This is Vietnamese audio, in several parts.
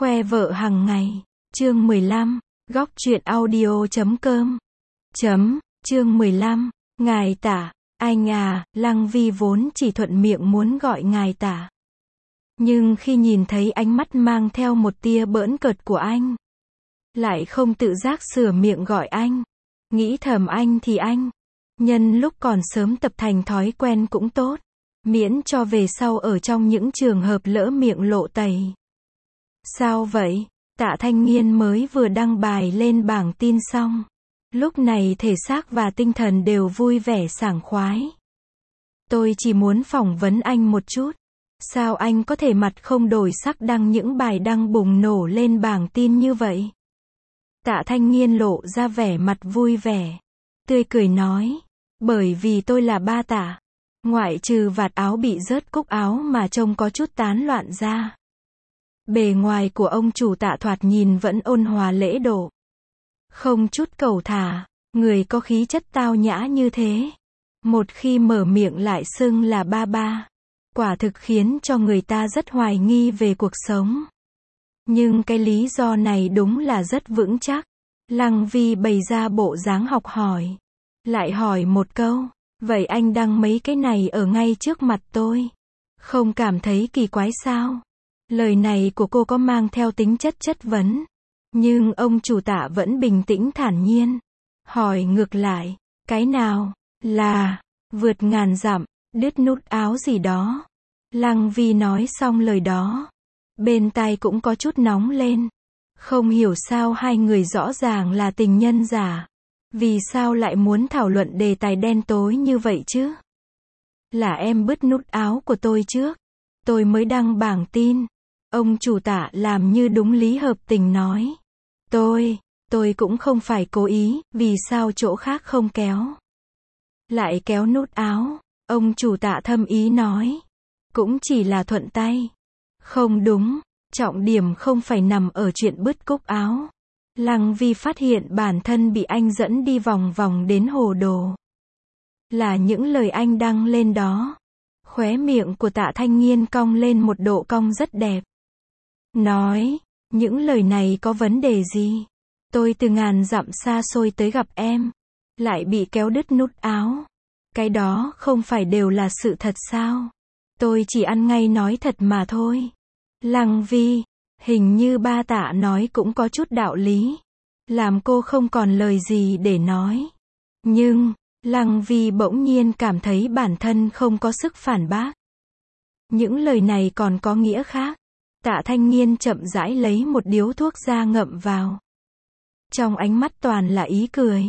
Khoe vợ hằng ngày. Chương 15. Góc truyện audio.com. Chương 15. Ngài Tả. Anh à, Lăng Vi vốn chỉ thuận miệng muốn gọi ngài Tả. Nhưng khi nhìn thấy ánh mắt mang theo một tia bỡn cợt của anh, lại không tự giác sửa miệng gọi anh. Nghĩ thầm anh thì anh. Nhân lúc còn sớm tập thành thói quen cũng tốt. Miễn cho về sau ở trong những trường hợp lỡ miệng lộ tẩy. Sao vậy? Tạ Thanh Nghiên mới vừa đăng bài lên bảng tin xong. Lúc này thể xác và tinh thần đều vui vẻ sảng khoái. Tôi chỉ muốn phỏng vấn anh một chút. Sao anh có thể mặt không đổi sắc đăng những bài đăng bùng nổ lên bảng tin như vậy? Tạ Thanh Nghiên lộ ra vẻ mặt vui vẻ. Tươi cười nói. Bởi vì tôi là ba Tạ. Ngoại trừ vạt áo bị rớt cúc áo mà trông có chút tán loạn ra. Bề ngoài của ông chủ Tạ thoạt nhìn vẫn ôn hòa lễ độ. Không chút cẩu thả, người có khí chất tao nhã như thế. Một khi mở miệng lại xưng là ba. Quả thực khiến cho người ta rất hoài nghi về cuộc sống. Nhưng cái lý do này đúng là rất vững chắc. Lăng Vi bày ra bộ dáng học hỏi. Lại hỏi một câu, vậy anh đăng mấy cái này ở ngay trước mặt tôi. Không cảm thấy kỳ quái sao? Lời này của cô có mang theo tính chất vấn. Nhưng ông chủ Tạ vẫn bình tĩnh thản nhiên. Hỏi ngược lại, cái nào? Là, vượt ngàn dặm, đứt nút áo gì đó. Lăng Vi nói xong lời đó. Bên tai cũng có chút nóng lên. Không hiểu sao hai người rõ ràng là tình nhân giả. Vì sao lại muốn thảo luận đề tài đen tối như vậy chứ? Là em bứt nút áo của tôi trước. Tôi mới đăng bảng tin. Ông chủ Tạ làm như đúng lý hợp tình nói. Tôi cũng không phải cố ý, vì sao chỗ khác không kéo. Lại kéo nút áo. Ông chủ Tạ thâm ý nói. Cũng chỉ là thuận tay. Không đúng, trọng điểm không phải nằm ở chuyện bứt cúc áo. Lăng Vi phát hiện bản thân bị anh dẫn đi vòng vòng đến hồ đồ. Là những lời anh đăng lên đó. Khóe miệng của Tạ Thanh Nghiên cong lên một độ cong rất đẹp. Nói, những lời này có vấn đề gì? Tôi từ ngàn dặm xa xôi tới gặp em. Lại bị kéo đứt nút áo. Cái đó không phải đều là sự thật sao? Tôi chỉ ăn ngay nói thật mà thôi. Lăng Vi, hình như ba Tạ nói cũng có chút đạo lý. Làm cô không còn lời gì để nói. Nhưng, Lăng Vi bỗng nhiên cảm thấy bản thân không có sức phản bác. Những lời này còn có nghĩa khác. Tạ Thanh Nghiên chậm rãi lấy một điếu thuốc ra ngậm vào. Trong ánh mắt toàn là ý cười.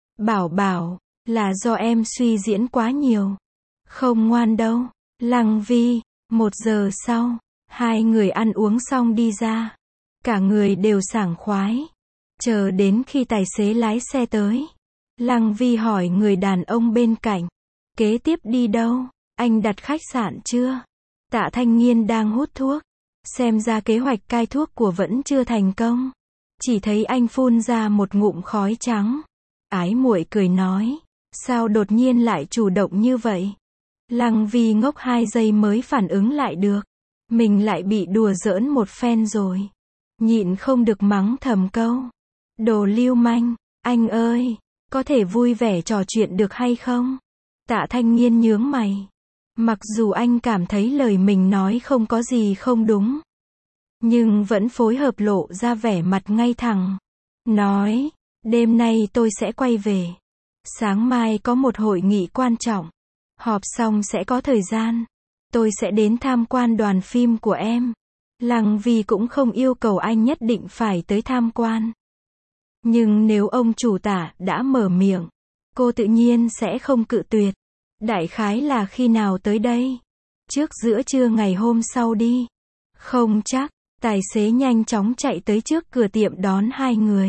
Bảo, là do em suy diễn quá nhiều. Không ngoan đâu. Lăng Vi, 1 giờ sau, hai người ăn uống xong đi ra. Cả người đều sảng khoái. Chờ đến khi tài xế lái xe tới. Lăng Vi hỏi người đàn ông bên cạnh. Kế tiếp đi đâu? Anh đặt khách sạn chưa? Tạ Thanh Nghiên đang hút thuốc. Xem ra kế hoạch cai thuốc của vẫn chưa thành công. Chỉ thấy anh phun ra một ngụm khói trắng. Ái muội cười nói. Sao đột nhiên lại chủ động như vậy? Lăng Vi ngốc 2 giây mới phản ứng lại được. Mình lại bị đùa giỡn một phen rồi. Nhịn không được mắng thầm câu. Đồ lưu manh, anh ơi, có thể vui vẻ trò chuyện được hay không? Tạ Thanh Nghiên nhướng mày. Mặc dù anh cảm thấy lời mình nói không có gì không đúng. Nhưng vẫn phối hợp lộ ra vẻ mặt ngay thẳng. Nói, đêm nay tôi sẽ quay về. Sáng mai có một hội nghị quan trọng. Họp xong sẽ có thời gian. Tôi sẽ đến tham quan đoàn phim của em. Lăng Vi cũng không yêu cầu anh nhất định phải tới tham quan. Nhưng nếu ông chủ Tạ đã mở miệng, cô tự nhiên sẽ không cự tuyệt. Đại khái là khi nào tới đây? Trước giữa trưa ngày hôm sau đi. Không chắc. Tài xế nhanh chóng chạy tới trước cửa tiệm đón hai người.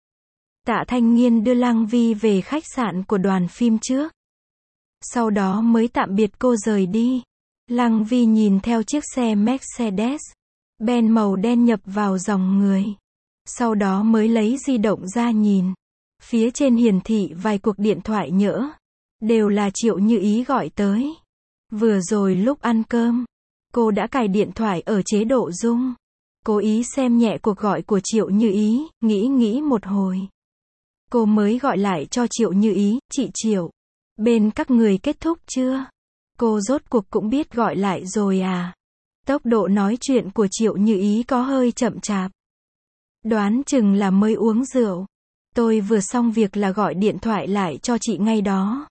Tạ Thanh Nghiên đưa Lăng Vi về khách sạn của đoàn phim trước. Sau đó mới tạm biệt cô rời đi. Lăng Vi nhìn theo chiếc xe Mercedes-Benz màu đen nhập vào dòng người. Sau đó mới lấy di động ra nhìn. Phía trên hiển thị vài cuộc điện thoại nhỡ. Đều là Triệu Như Ý gọi tới. Vừa rồi lúc ăn cơm, cô đã cài điện thoại ở chế độ rung. Cố ý xem nhẹ cuộc gọi của Triệu Như Ý, nghĩ một hồi. Cô mới gọi lại cho Triệu Như Ý, chị Triệu. Bên các người kết thúc chưa? Cô rốt cuộc cũng biết gọi lại rồi à? Tốc độ nói chuyện của Triệu Như Ý có hơi chậm chạp. Đoán chừng là mới uống rượu. Tôi vừa xong việc là gọi điện thoại lại cho chị ngay đó.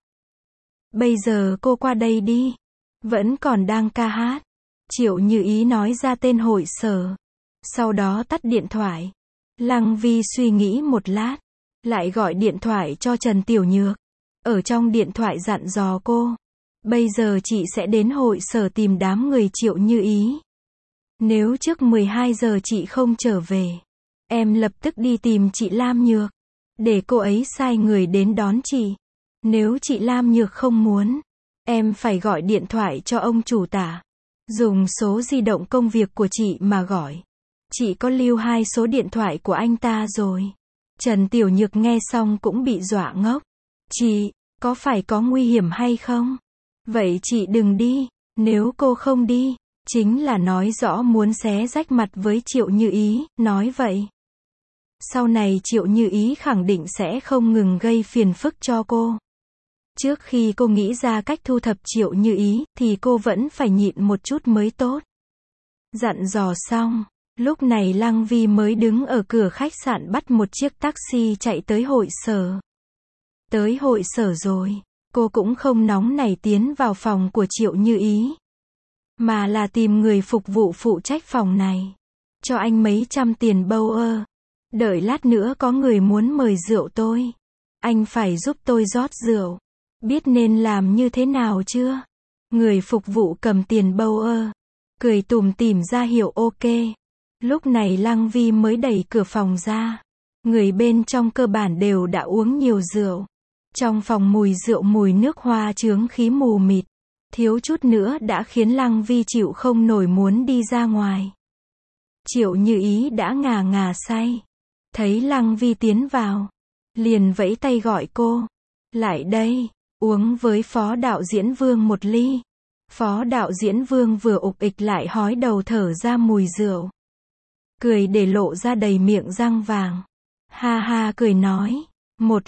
Bây giờ cô qua đây đi. Vẫn còn đang ca hát. Triệu Như Ý nói ra tên hội sở. Sau đó tắt điện thoại. Lăng Vi suy nghĩ một lát. Lại gọi điện thoại cho Trần Tiểu Nhược. Ở trong điện thoại dặn dò cô. Bây giờ chị sẽ đến hội sở tìm đám người Triệu Như Ý. Nếu trước 12 giờ chị không trở về, em lập tức đi tìm chị Lam Nhược. Để cô ấy sai người đến đón chị. Nếu chị Lam Nhược không muốn, em phải gọi điện thoại cho ông chủ tả. Dùng số di động công việc của chị mà gọi. Chị có lưu 2 số điện thoại của anh ta rồi. Trần Tiểu Nhược nghe xong cũng bị dọa ngốc. Chị, có phải có nguy hiểm hay không? Vậy chị đừng đi. Nếu cô không đi, chính là nói rõ muốn xé rách mặt với Triệu Như Ý, nói vậy. Sau này Triệu Như Ý khẳng định sẽ không ngừng gây phiền phức cho cô. Trước khi cô nghĩ ra cách thu thập Triệu Như Ý, thì cô vẫn phải nhịn một chút mới tốt. Dặn dò xong, lúc này Lăng Vi mới đứng ở cửa khách sạn bắt một chiếc taxi chạy tới hội sở. Tới hội sở rồi, cô cũng không nóng nảy tiến vào phòng của Triệu Như Ý. Mà là tìm người phục vụ phụ trách phòng này. Cho anh mấy trăm tiền bâu ơ. Đợi lát nữa có người muốn mời rượu tôi. Anh phải giúp tôi rót rượu. Biết nên làm như thế nào chưa? Người phục vụ cầm tiền bâu ơ. Cười tủm tỉm ra hiệu ok. Lúc này Lăng Vi mới đẩy cửa phòng ra. Người bên trong cơ bản đều đã uống nhiều rượu. Trong phòng mùi rượu mùi nước hoa chướng khí mù mịt. Thiếu chút nữa đã khiến Lăng Vi chịu không nổi muốn đi ra ngoài. Triệu Như Ý đã ngà ngà say. Thấy Lăng Vi tiến vào. Liền vẫy tay gọi cô. Lại đây, uống với phó đạo diễn Vương một ly. Phó đạo diễn Vương vừa ục ịch lại hói đầu thở ra mùi rượu. Cười để lộ ra đầy miệng răng vàng. Ha ha cười nói. Một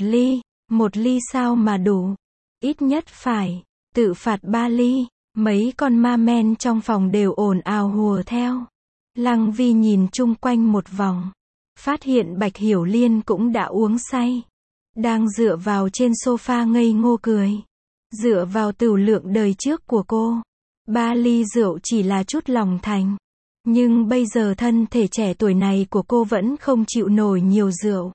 ly sao mà đủ. Ít nhất phải, tự phạt 3 ly. Mấy con ma men trong phòng đều ồn ào hùa theo. Lăng Vi nhìn chung quanh một vòng. Phát hiện Bạch Hiểu Liên cũng đã uống say. Đang dựa vào trên sofa ngây ngô cười. Dựa vào tửu lượng đời trước của cô. 3 ly rượu chỉ là chút lòng thành. Nhưng bây giờ thân thể trẻ tuổi này của cô vẫn không chịu nổi nhiều rượu.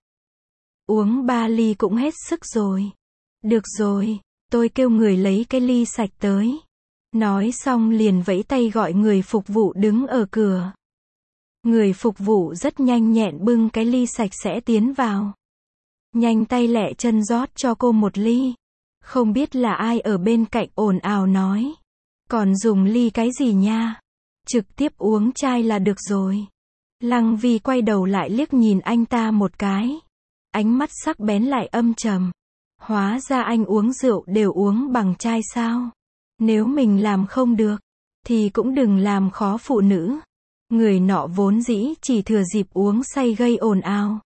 Uống 3 ly cũng hết sức rồi. Được rồi, tôi kêu người lấy cái ly sạch tới. Nói xong liền vẫy tay gọi người phục vụ đứng ở cửa. Người phục vụ rất nhanh nhẹn bưng cái ly sạch sẽ tiến vào. Nhanh tay lẹ chân rót cho cô một ly. Không biết là ai ở bên cạnh ồn ào nói. Còn dùng ly cái gì nha? Trực tiếp uống chai là được rồi. Lăng Vi quay đầu lại liếc nhìn anh ta một cái. Ánh mắt sắc bén lại âm trầm. Hóa ra anh uống rượu đều uống bằng chai sao? Nếu mình làm không được, thì cũng đừng làm khó phụ nữ. Người nọ vốn dĩ chỉ thừa dịp uống say gây ồn ào.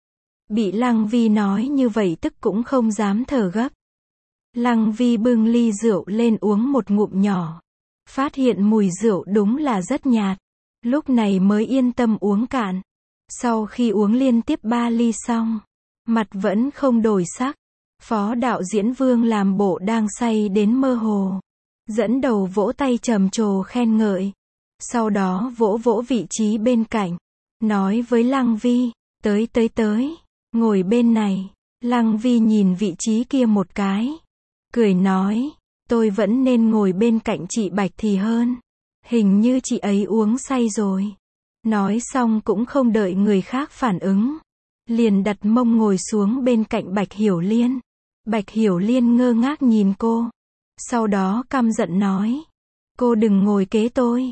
Bị Lăng Vi nói như vậy tức cũng không dám thở gấp. Lăng Vi bưng ly rượu lên uống một ngụm nhỏ. Phát hiện mùi rượu đúng là rất nhạt. Lúc này mới yên tâm uống cạn. Sau khi uống liên tiếp 3 ly xong, mặt vẫn không đổi sắc. Phó đạo diễn Vương làm bộ đang say đến mơ hồ. Dẫn đầu vỗ tay trầm trồ khen ngợi. Sau đó vỗ vỗ vị trí bên cạnh. Nói với Lăng Vi, tới, ngồi bên này. Lăng Vi nhìn vị trí kia một cái. Cười nói, tôi vẫn nên ngồi bên cạnh chị Bạch thì hơn. Hình như chị ấy uống say rồi. Nói xong cũng không đợi người khác phản ứng. Liền đặt mông ngồi xuống bên cạnh Bạch Hiểu Liên. Bạch Hiểu Liên ngơ ngác nhìn cô. Sau đó căm giận nói. Cô đừng ngồi kế tôi.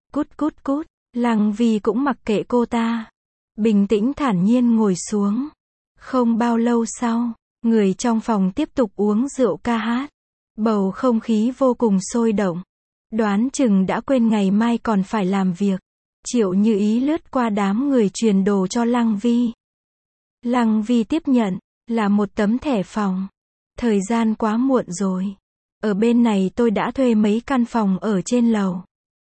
Cút. Lăng Vi cũng mặc kệ cô ta. Bình tĩnh thản nhiên ngồi xuống. Không bao lâu sau, người trong phòng tiếp tục uống rượu ca hát. Bầu không khí vô cùng sôi động. Đoán chừng đã quên ngày mai còn phải làm việc. Triệu Như Ý lướt qua đám người truyền đồ cho Lăng Vi. Lăng Vi tiếp nhận, là một tấm thẻ phòng. Thời gian quá muộn rồi. Ở bên này tôi đã thuê mấy căn phòng ở trên lầu.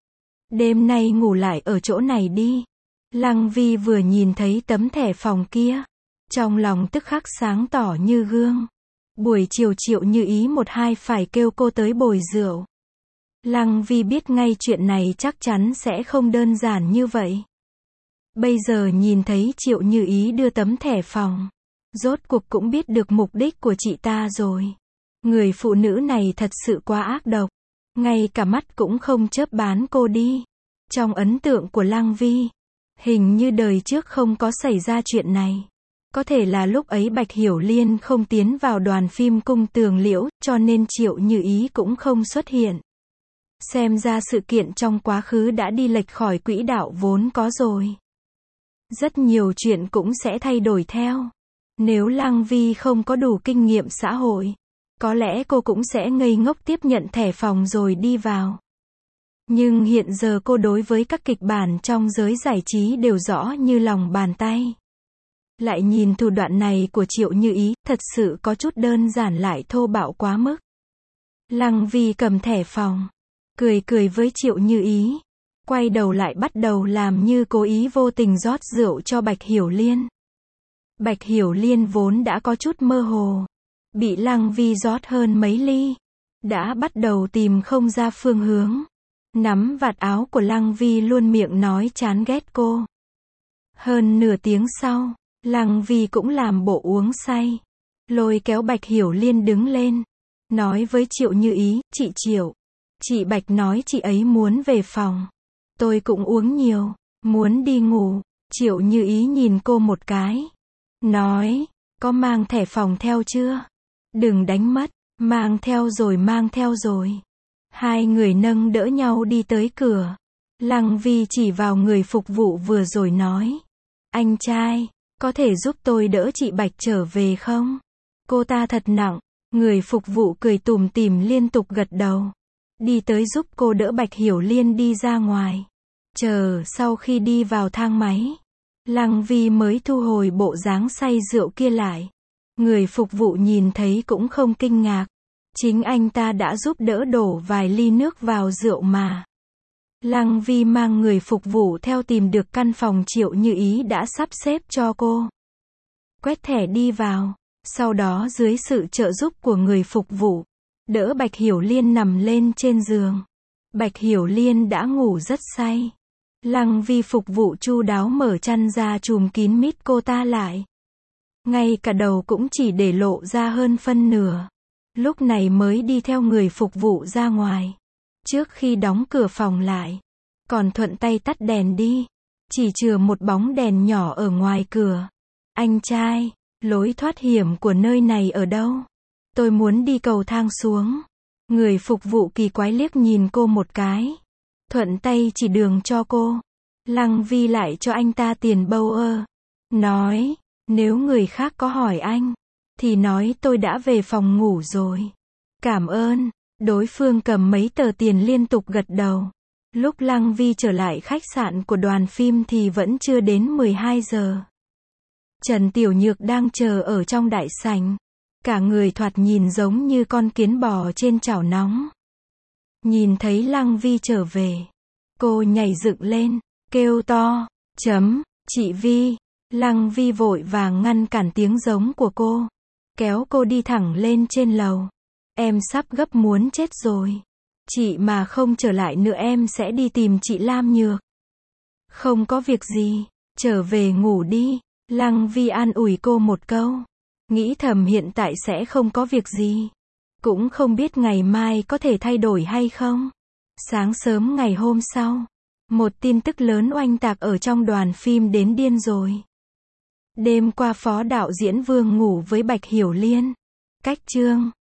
Đêm nay ngủ lại ở chỗ này đi. Lăng Vi vừa nhìn thấy tấm thẻ phòng kia, trong lòng tức khắc sáng tỏ như gương. Buổi chiều Triệu Như Ý một hai phải kêu cô tới bồi rượu. Lăng Vi biết ngay chuyện này chắc chắn sẽ không đơn giản như vậy. Bây giờ nhìn thấy Triệu Như Ý đưa tấm thẻ phòng, rốt cuộc cũng biết được mục đích của chị ta rồi. Người phụ nữ này thật sự quá ác độc, ngay cả mắt cũng không chớp bán cô đi. Trong ấn tượng của Lăng Vi, hình như đời trước không có xảy ra chuyện này. Có thể là lúc ấy Bạch Hiểu Liên không tiến vào đoàn phim Cung Tường Liễu, cho nên Triệu Như Ý cũng không xuất hiện. Xem ra sự kiện trong quá khứ đã đi lệch khỏi quỹ đạo vốn có rồi. Rất nhiều chuyện cũng sẽ thay đổi theo. Nếu Lăng Vi không có đủ kinh nghiệm xã hội, có lẽ cô cũng sẽ ngây ngốc tiếp nhận thẻ phòng rồi đi vào. Nhưng hiện giờ cô đối với các kịch bản trong giới giải trí đều rõ như lòng bàn tay. Lại nhìn thủ đoạn này của Triệu Như Ý, thật sự có chút đơn giản lại thô bạo quá mức. Lăng Vi cầm thẻ phòng, cười cười với Triệu Như Ý, quay đầu lại bắt đầu làm như cố ý vô tình rót rượu cho Bạch Hiểu Liên. Bạch Hiểu Liên vốn đã có chút mơ hồ, bị Lăng Vi rót hơn mấy ly, đã bắt đầu tìm không ra phương hướng. Nắm vạt áo của Lăng Vi luôn miệng nói chán ghét cô. Hơn nửa tiếng sau, Lăng Vi cũng làm bộ uống say, lôi kéo Bạch Hiểu Liên đứng lên, nói với Triệu Như Ý, chị Triệu, chị Bạch nói chị ấy muốn về phòng. Tôi cũng uống nhiều, muốn đi ngủ. Triệu Như Ý nhìn cô một cái, nói, có mang thẻ phòng theo chưa? Đừng đánh mất, mang theo rồi mang theo rồi. Hai người nâng đỡ nhau đi tới cửa. Lăng Vi chỉ vào người phục vụ vừa rồi nói, anh trai, có thể giúp tôi đỡ chị Bạch trở về không? Cô ta thật nặng. Người phục vụ cười tủm tỉm liên tục gật đầu, đi tới giúp cô đỡ Bạch Hiểu Liên đi ra ngoài. Chờ sau khi đi vào thang máy, Lăng Vi mới thu hồi bộ dáng say rượu kia lại. Người phục vụ nhìn thấy cũng không kinh ngạc, chính anh ta đã giúp đỡ đổ vài ly nước vào rượu mà. Lăng Vi mang người phục vụ theo tìm được căn phòng Triệu Như Ý đã sắp xếp cho cô. Quét thẻ đi vào, sau đó dưới sự trợ giúp của người phục vụ, đỡ Bạch Hiểu Liên nằm lên trên giường. Bạch Hiểu Liên đã ngủ rất say. Lăng Vi phục vụ chu đáo mở chăn ra trùm kín mít cô ta lại. Ngay cả đầu cũng chỉ để lộ ra hơn phân nửa. Lúc này mới đi theo người phục vụ ra ngoài. Trước khi đóng cửa phòng lại, còn thuận tay tắt đèn đi, chỉ chừa một bóng đèn nhỏ ở ngoài cửa. Anh trai, lối thoát hiểm của nơi này ở đâu? Tôi muốn đi cầu thang xuống. Người phục vụ kỳ quái liếc nhìn cô một cái, thuận tay chỉ đường cho cô. Lăng Vi lại cho anh ta tiền bâu ơ. Nói, nếu người khác có hỏi anh, thì nói tôi đã về phòng ngủ rồi. Cảm ơn. Đối phương cầm mấy tờ tiền liên tục gật đầu. Lúc Lăng Vi trở lại khách sạn của đoàn phim thì vẫn chưa đến 12 giờ. Trần Tiểu Nhược đang chờ ở trong đại sảnh. Cả người thoạt nhìn giống như con kiến bò trên chảo nóng. Nhìn thấy Lăng Vi trở về, cô nhảy dựng lên, kêu to, chị Vi. Lăng Vi vội vàng ngăn cản tiếng giống của cô, kéo cô đi thẳng lên trên lầu. Em sắp gấp muốn chết rồi. Chị mà không trở lại nữa em sẽ đi tìm chị Lam Nhược. Không có việc gì, trở về ngủ đi. Lăng Vi an ủi cô một câu, nghĩ thầm hiện tại sẽ không có việc gì, cũng không biết ngày mai có thể thay đổi hay không. Sáng sớm ngày hôm sau, một tin tức lớn oanh tạc ở trong đoàn phim đến điên rồi. Đêm qua phó đạo diễn Vương ngủ với Bạch Hiểu Liên. Cách chương